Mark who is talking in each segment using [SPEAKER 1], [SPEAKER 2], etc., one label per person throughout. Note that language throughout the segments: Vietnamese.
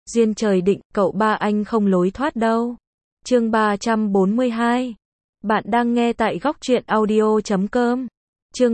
[SPEAKER 1] Duyên trời định, cậu ba anh không lối thoát đâu. Chương 342. Bạn đang nghe tại góc truyện audio.com. Chương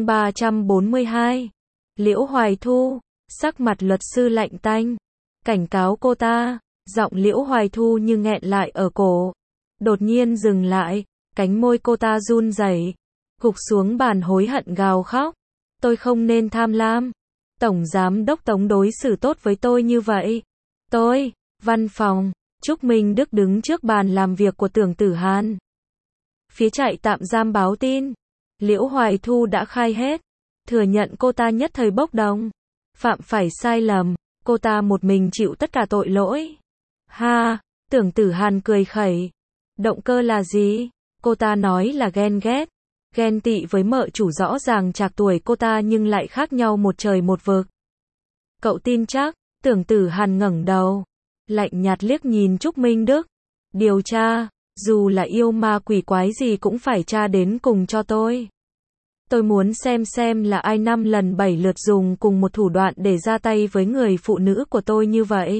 [SPEAKER 1] 342. Liễu Hoài Thu, sắc mặt luật sư lạnh tanh, cảnh cáo cô ta. Giọng Liễu Hoài Thu như nghẹn lại ở cổ, đột nhiên dừng lại, cánh môi cô ta run rẩy, gục xuống bàn hối hận gào khóc. Tôi không nên tham lam. Tổng giám đốc Tống đối xử tốt với tôi như vậy. Tôi, văn phòng, Trúc Minh Đức đứng trước bàn làm việc của Tưởng Tử Hàn. Phía trại tạm giam báo tin, Liễu Hoài Thu đã khai hết, thừa nhận cô ta nhất thời bốc đồng, phạm phải sai lầm, cô ta một mình chịu tất cả tội lỗi. Ha, Tưởng Tử Hàn cười khẩy. Động cơ là gì? Cô ta nói là ghen ghét, ghen tị với mợ chủ rõ ràng trạc tuổi cô ta nhưng lại khác nhau một trời một vực. Cậu tin chắc? Tưởng Tử Hàn ngẩng đầu, lạnh nhạt liếc nhìn Trúc Minh Đức. Điều tra, dù là yêu ma quỷ quái gì cũng phải tra đến cùng cho tôi. Tôi muốn xem là ai 5 lần 7 lượt dùng cùng một thủ đoạn để ra tay với người phụ nữ của tôi như vậy.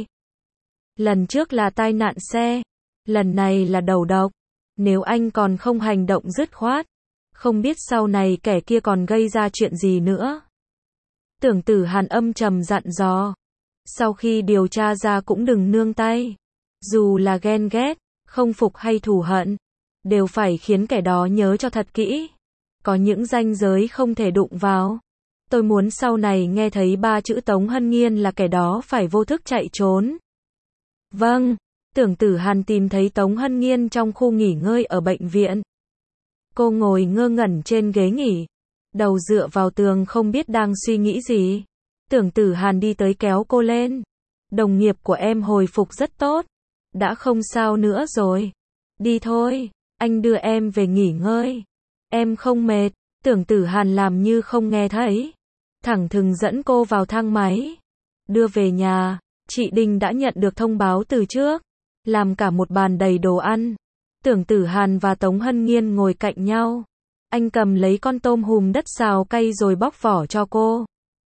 [SPEAKER 1] Lần trước là tai nạn xe, lần này là đầu độc. Nếu anh còn không hành động dứt khoát, không biết sau này kẻ kia còn gây ra chuyện gì nữa. Tưởng Tử Hàn âm trầm dặn dò. Sau khi điều tra ra cũng đừng nương tay. Dù là ghen ghét, không phục hay thù hận, đều phải khiến kẻ đó nhớ cho thật kỹ. Có những ranh giới không thể đụng vào. Tôi muốn sau này nghe thấy 3 chữ Tống Hân Nghiên là kẻ đó phải vô thức chạy trốn. Vâng. Tưởng Tử Hàn tìm thấy Tống Hân Nghiên trong khu nghỉ ngơi ở bệnh viện. Cô ngồi ngơ ngẩn trên ghế nghỉ, đầu dựa vào tường không biết đang suy nghĩ gì. Tưởng Tử Hàn đi tới kéo cô lên. Đồng nghiệp của em hồi phục rất tốt, đã không sao nữa rồi. Đi thôi, anh đưa em về nghỉ ngơi. Em không mệt. Tưởng Tử Hàn làm như không nghe thấy, thẳng thừng dẫn cô vào thang máy, đưa về nhà. Chị Đình đã nhận được thông báo từ trước, làm cả một bàn đầy đồ ăn. Tưởng Tử Hàn và Tống Hân Nghiên ngồi cạnh nhau. Anh cầm lấy con tôm hùm đất xào cay rồi bóc vỏ cho cô.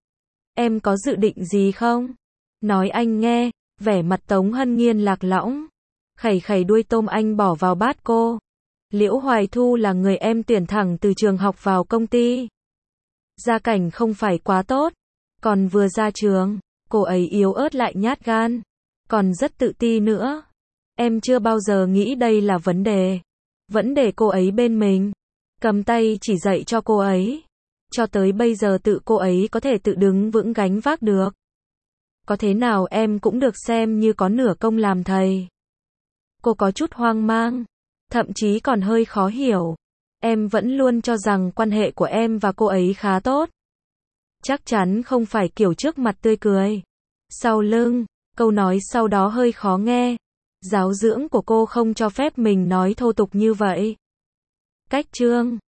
[SPEAKER 1] Em có dự định gì không? Nói anh nghe. Vẻ mặt Tống Hân Nghiên lạc lõng, khẩy khẩy đuôi tôm anh bỏ vào bát cô. Liễu Hoài Thu là người em tuyển thẳng từ trường học vào công ty. Gia cảnh không phải quá tốt, còn vừa ra trường, cô ấy yếu ớt lại nhát gan, còn rất tự ti nữa. Em chưa bao giờ nghĩ đây là vấn đề. Vẫn để cô ấy bên mình, cầm tay chỉ dạy cho cô ấy. Cho tới bây giờ tự cô ấy có thể tự đứng vững gánh vác được. Có thế nào em cũng được xem như có nửa công làm thầy. Cô có chút hoang mang, thậm chí còn hơi khó hiểu. Em vẫn luôn cho rằng quan hệ của em và cô ấy khá tốt. Chắc chắn không phải kiểu trước mặt tươi cười, sau lưng. Câu nói sau đó hơi khó nghe. Giáo dưỡng của cô không cho phép mình nói thô tục như vậy. Cách chương